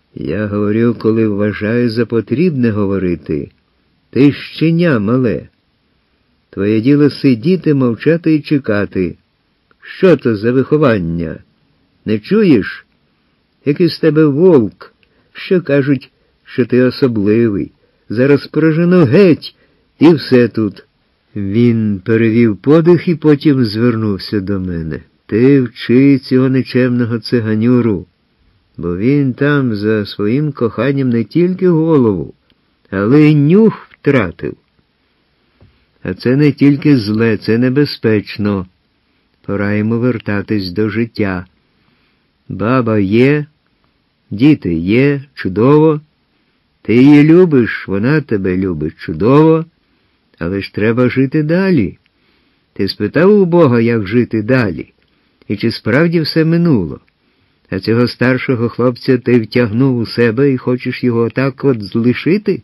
Я говорю, коли вважаю за потрібне говорити. Ти щеня мале. Твоє діло сидіти, мовчати і чекати. Що то за виховання? Не чуєш? Який з тебе вовк, що кажуть, що ти особливий. Зараз прожену геть, і все тут. Він перевів подих і потім звернувся до мене. Ти вчи цього нечемного циганюру, бо він там за своїм коханням не тільки голову, але й нюх втратив. А це не тільки зле, це небезпечно. Пора йому вертатись до життя. Баба є, діти є, чудово. Ти її любиш, вона тебе любить, чудово. Але ж треба жити далі. Ти спитав у Бога, як жити далі? І чи справді все минуло? А цього старшого хлопця ти втягнув у себе і хочеш його так от лишити?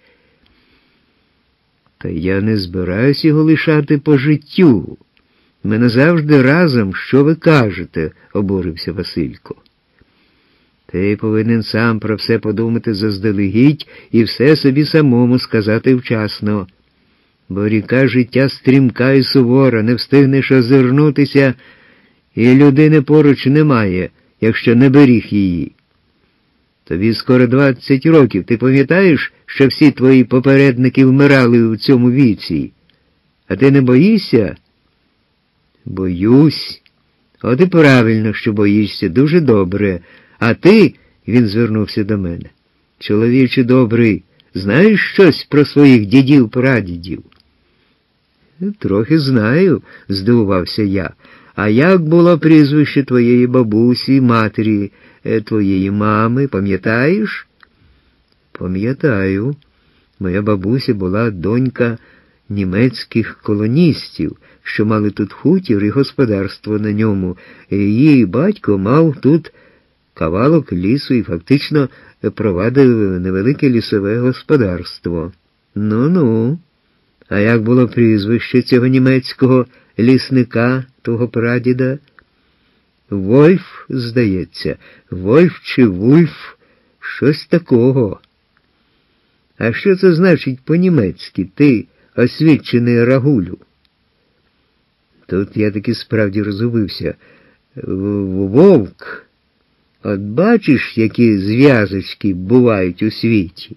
Та я не збираюсь його лишати по життю. Ми назавжди разом, що ви кажете, обурився Василько. Ти повинен сам про все подумати заздалегідь і все собі самому сказати вчасно. Бо ріка життя стрімка і сувора, не встигнеш озирнутися, і людини поруч немає, якщо не беріг її. Тобі скоро 20 років, ти пам'ятаєш, що всі твої попередники вмирали у цьому віці? А ти не боїшся? Боюсь. От і правильно, що боїшся, дуже добре. А ти, він звернувся до мене, чоловіче добрий, знаєш щось про своїх дідів-прадідів? Трохи знаю, здивувався я. А як було прізвище твоєї бабусі, матері, твоєї мами, пам'ятаєш? Пам'ятаю. Моя бабуся була донька німецьких колоністів, що мали тут хутір і господарство на ньому. Її батько мав тут кавалок лісу і фактично провадив невелике лісове господарство. Ну-ну. А як було прізвище цього німецького лісника, того прадіда? Вольф, здається. Вольф чи Вульф, щось такого. А що це значить по-німецьки, ти, освічений рагулю? Тут я таки справді розгубився. Вовк. От бачиш, які зв'язочки бувають у світі?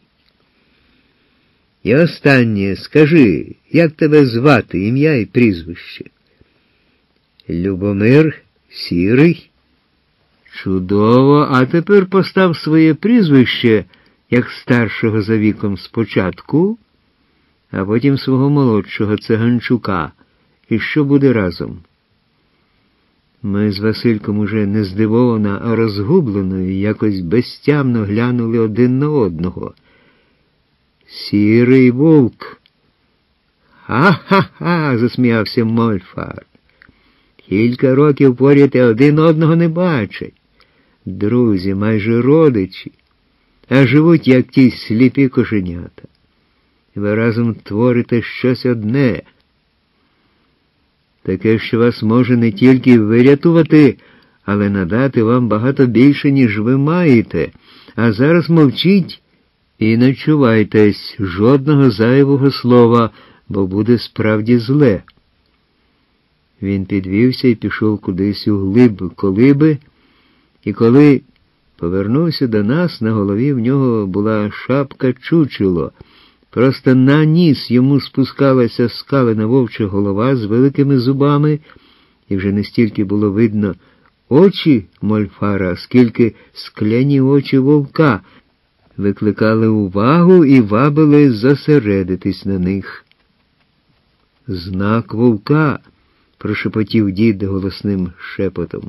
І останнє, скажи, як тебе звати, ім'я і прізвище? Любомир Сірий. Чудово, а тепер постав своє прізвище, як старшого за віком спочатку, а потім свого молодшого Циганчука. І що буде разом? Ми з Васильком уже не здивовано, а розгублено і якось безтямно глянули один на одного. Сірий вовк. Ха-ха-ха, засміявся Мольфар. Кілька років поряд один одного не бачать. Друзі, майже родичі, а живуть, як ті сліпі кошенята. Ви разом творите щось одне, таке, що вас може не тільки вирятувати, але надати вам багато більше, ніж ви маєте. А зараз мовчіть і не чувайтесь жодного зайвого слова, бо буде справді зле. Він підвівся і пішов кудись у глиб колиби, і коли повернувся до нас, на голові в нього була шапка чучело. Просто на ніс йому спускалася скалена вовча голова з великими зубами, і вже не стільки було видно очі Мольфара, скільки скляні очі вовка викликали увагу і вабили зосередитись на них. «Знак вовка!» – прошепотів дід голосним шепотом.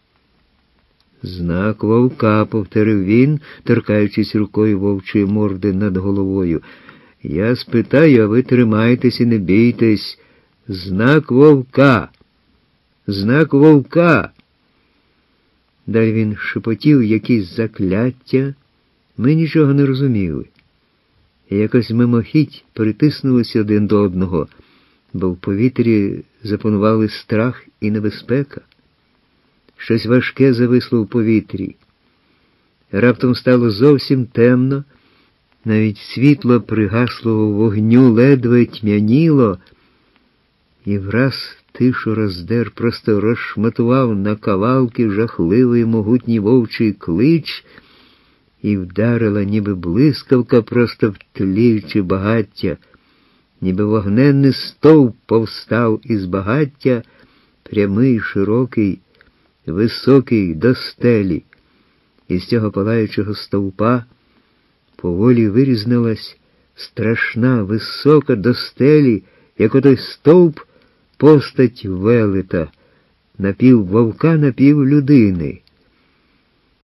«Знак вовка», – повторив він, торкаючись рукою вовчої морди над головою. «Я спитаю, а ви тримайтесь і не бійтесь. Знак вовка! Знак вовка!» Далі він шепотів якісь закляття. Ми нічого не розуміли. І якось мимохідь притиснулися один до одного, бо в повітрі запанували страх і небезпека. Щось важке зависло в повітрі. Раптом стало зовсім темно, навіть світло пригаслого вогню ледве тьмяніло, і враз тишу роздер, просто розшматував на кавалки жахливий могутній вовчий клич, і вдарила, ніби блискавка, просто в тліючи багаття, ніби вогненний стовп повстав із багаття, прямий, широкий, високий до стелі. Із цього палаючого стовпа поволі вирізнилась страшна, висока до стелі, як отой стовп, постать велета, напів вовка, напів людини.